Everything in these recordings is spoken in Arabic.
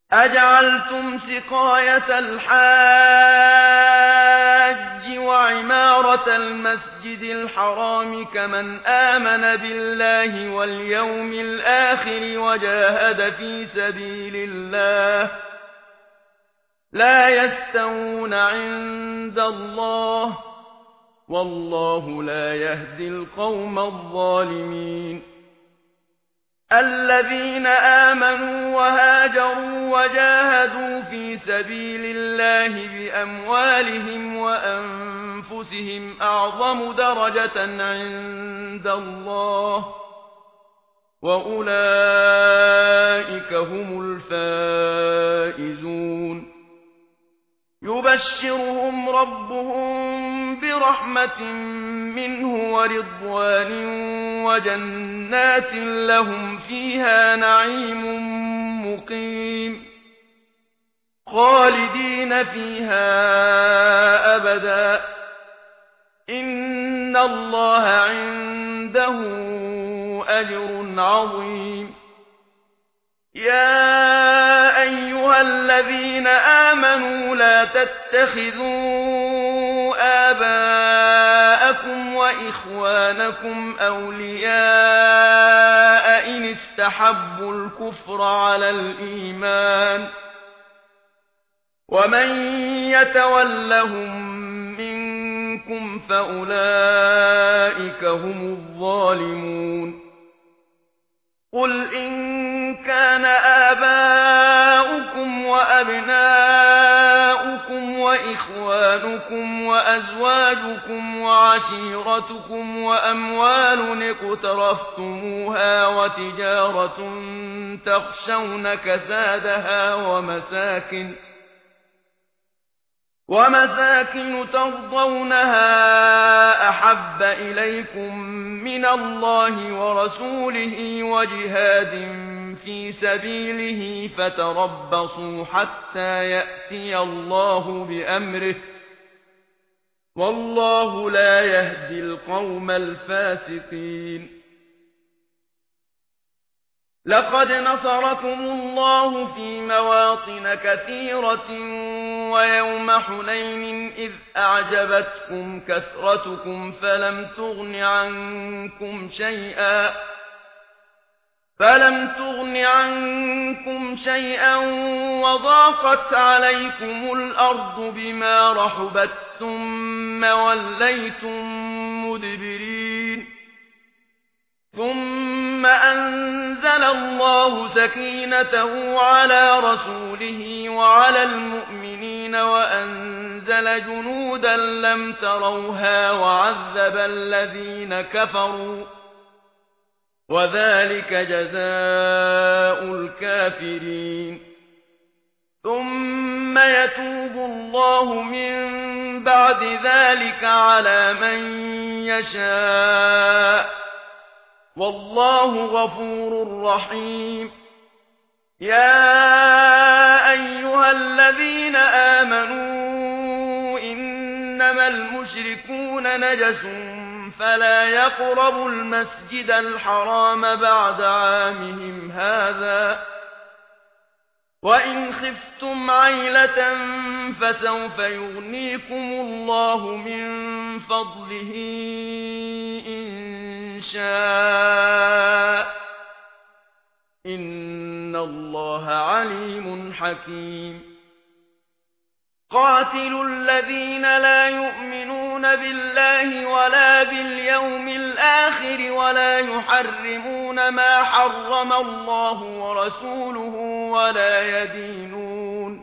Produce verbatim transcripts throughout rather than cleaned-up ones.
أجعلتم سقاية الحاج وعمارة المسجد الحرام كمن آمن بالله واليوم الآخر وجاهد في سبيل الله لا يستوون عند الله والله لا يهدي القوم الظالمين. الذين آمنوا وهاجروا وجاهدوا في سبيل الله بأموالهم وأنفسهم أعظم درجة عند الله وأولئك هم الفائزون. يبشرهم ربهم برحمة منه ورضوان وجنات لهم فيها نعيم مقيم خالدين فيها أبدا إن الله عنده أجر عظيم. يا أيها الذين آمنوا لا تتخذوا آباءكم وإخوانكم أولياء إن استحبوا الكفر على الإيمان ومن يتولهم منكم فأولئك هم الظالمون. قل إن كان آباؤكم وأبناؤكم وإخوانكم وأزواجكم وعشيرتكم وأموال اقترفتموها وتجارة تخشون كسادها ومساكن ومساكن ترضونها أحب إليكم من الله ورسوله وجهاد في سبيله فتربصوا حتى يأتي الله بأمره والله لا يهدي القوم الفاسقين. لقد نصركم الله في مواطن كثيرة ويوم حنين إذ أعجبتكم كثرتكم فلم تغن عنكم شيئا فلم تغن عنكم شيئا وضاقت عليكم الأرض بما رحبت ثم وليتم مدبرين ثم أنزل الله سكينته على رسوله وعلى المؤمنين وأنزل جنودا لم تروها وعذب الذين كفروا وذلك جزاء الكافرين. ثم يتوب الله من بعد ذلك على من يشاء والله غفور رحيم. يا أيها الذين آمنوا إنما المشركون نجس فلا يقربوا المسجد الحرام بعد عامهم هذا وإن خفتم عيلة فسوف يغنيكم الله من فضله إن شاء إن الله عليم حكيم. قاتلوا الذين لا يؤمنون بالله ولا باليوم الآخر ولا يحرمون ما حرم الله ورسوله ولا يدينون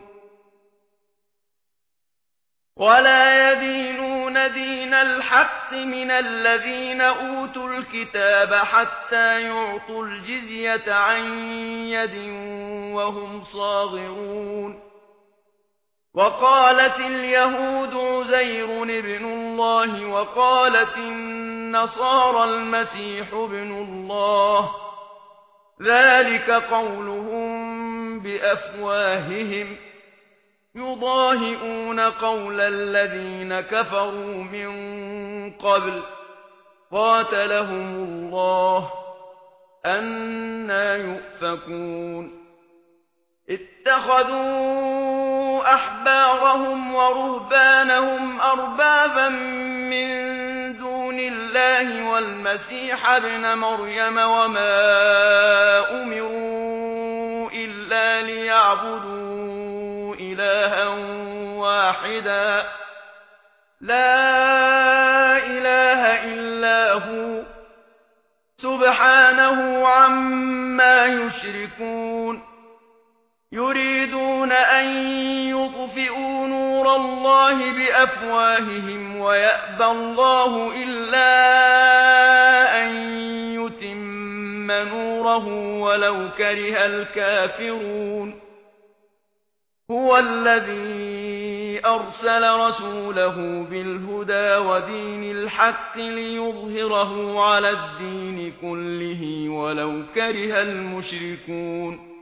ولا يدينون دين الحق من الذين أوتوا الكتاب حتى يعطوا الجزية عن يد وهم صاغرون. وقالت اليهود عزير ابن الله وقالت النصارى المسيح ابن الله ذلك قولهم بأفواههم يضاهئون قول الذين كفروا من قبل قاتلهم الله أنى يؤفكون. اتخذوا أحبارهم ورهبانهم أربابا من دون الله والمسيح ابن مريم وما أمروا إلا ليعبدوا إلها واحدا لا إله إلا هو سبحانه عما يشركون يريدون أن يطفئوا نور الله بأفواههم ويأبى الله إلا أن يتم نوره ولو كره الكافرون هو الذي أرسل رسوله بالهدى ودين الحق ليظهره على الدين كله ولو كره المشركون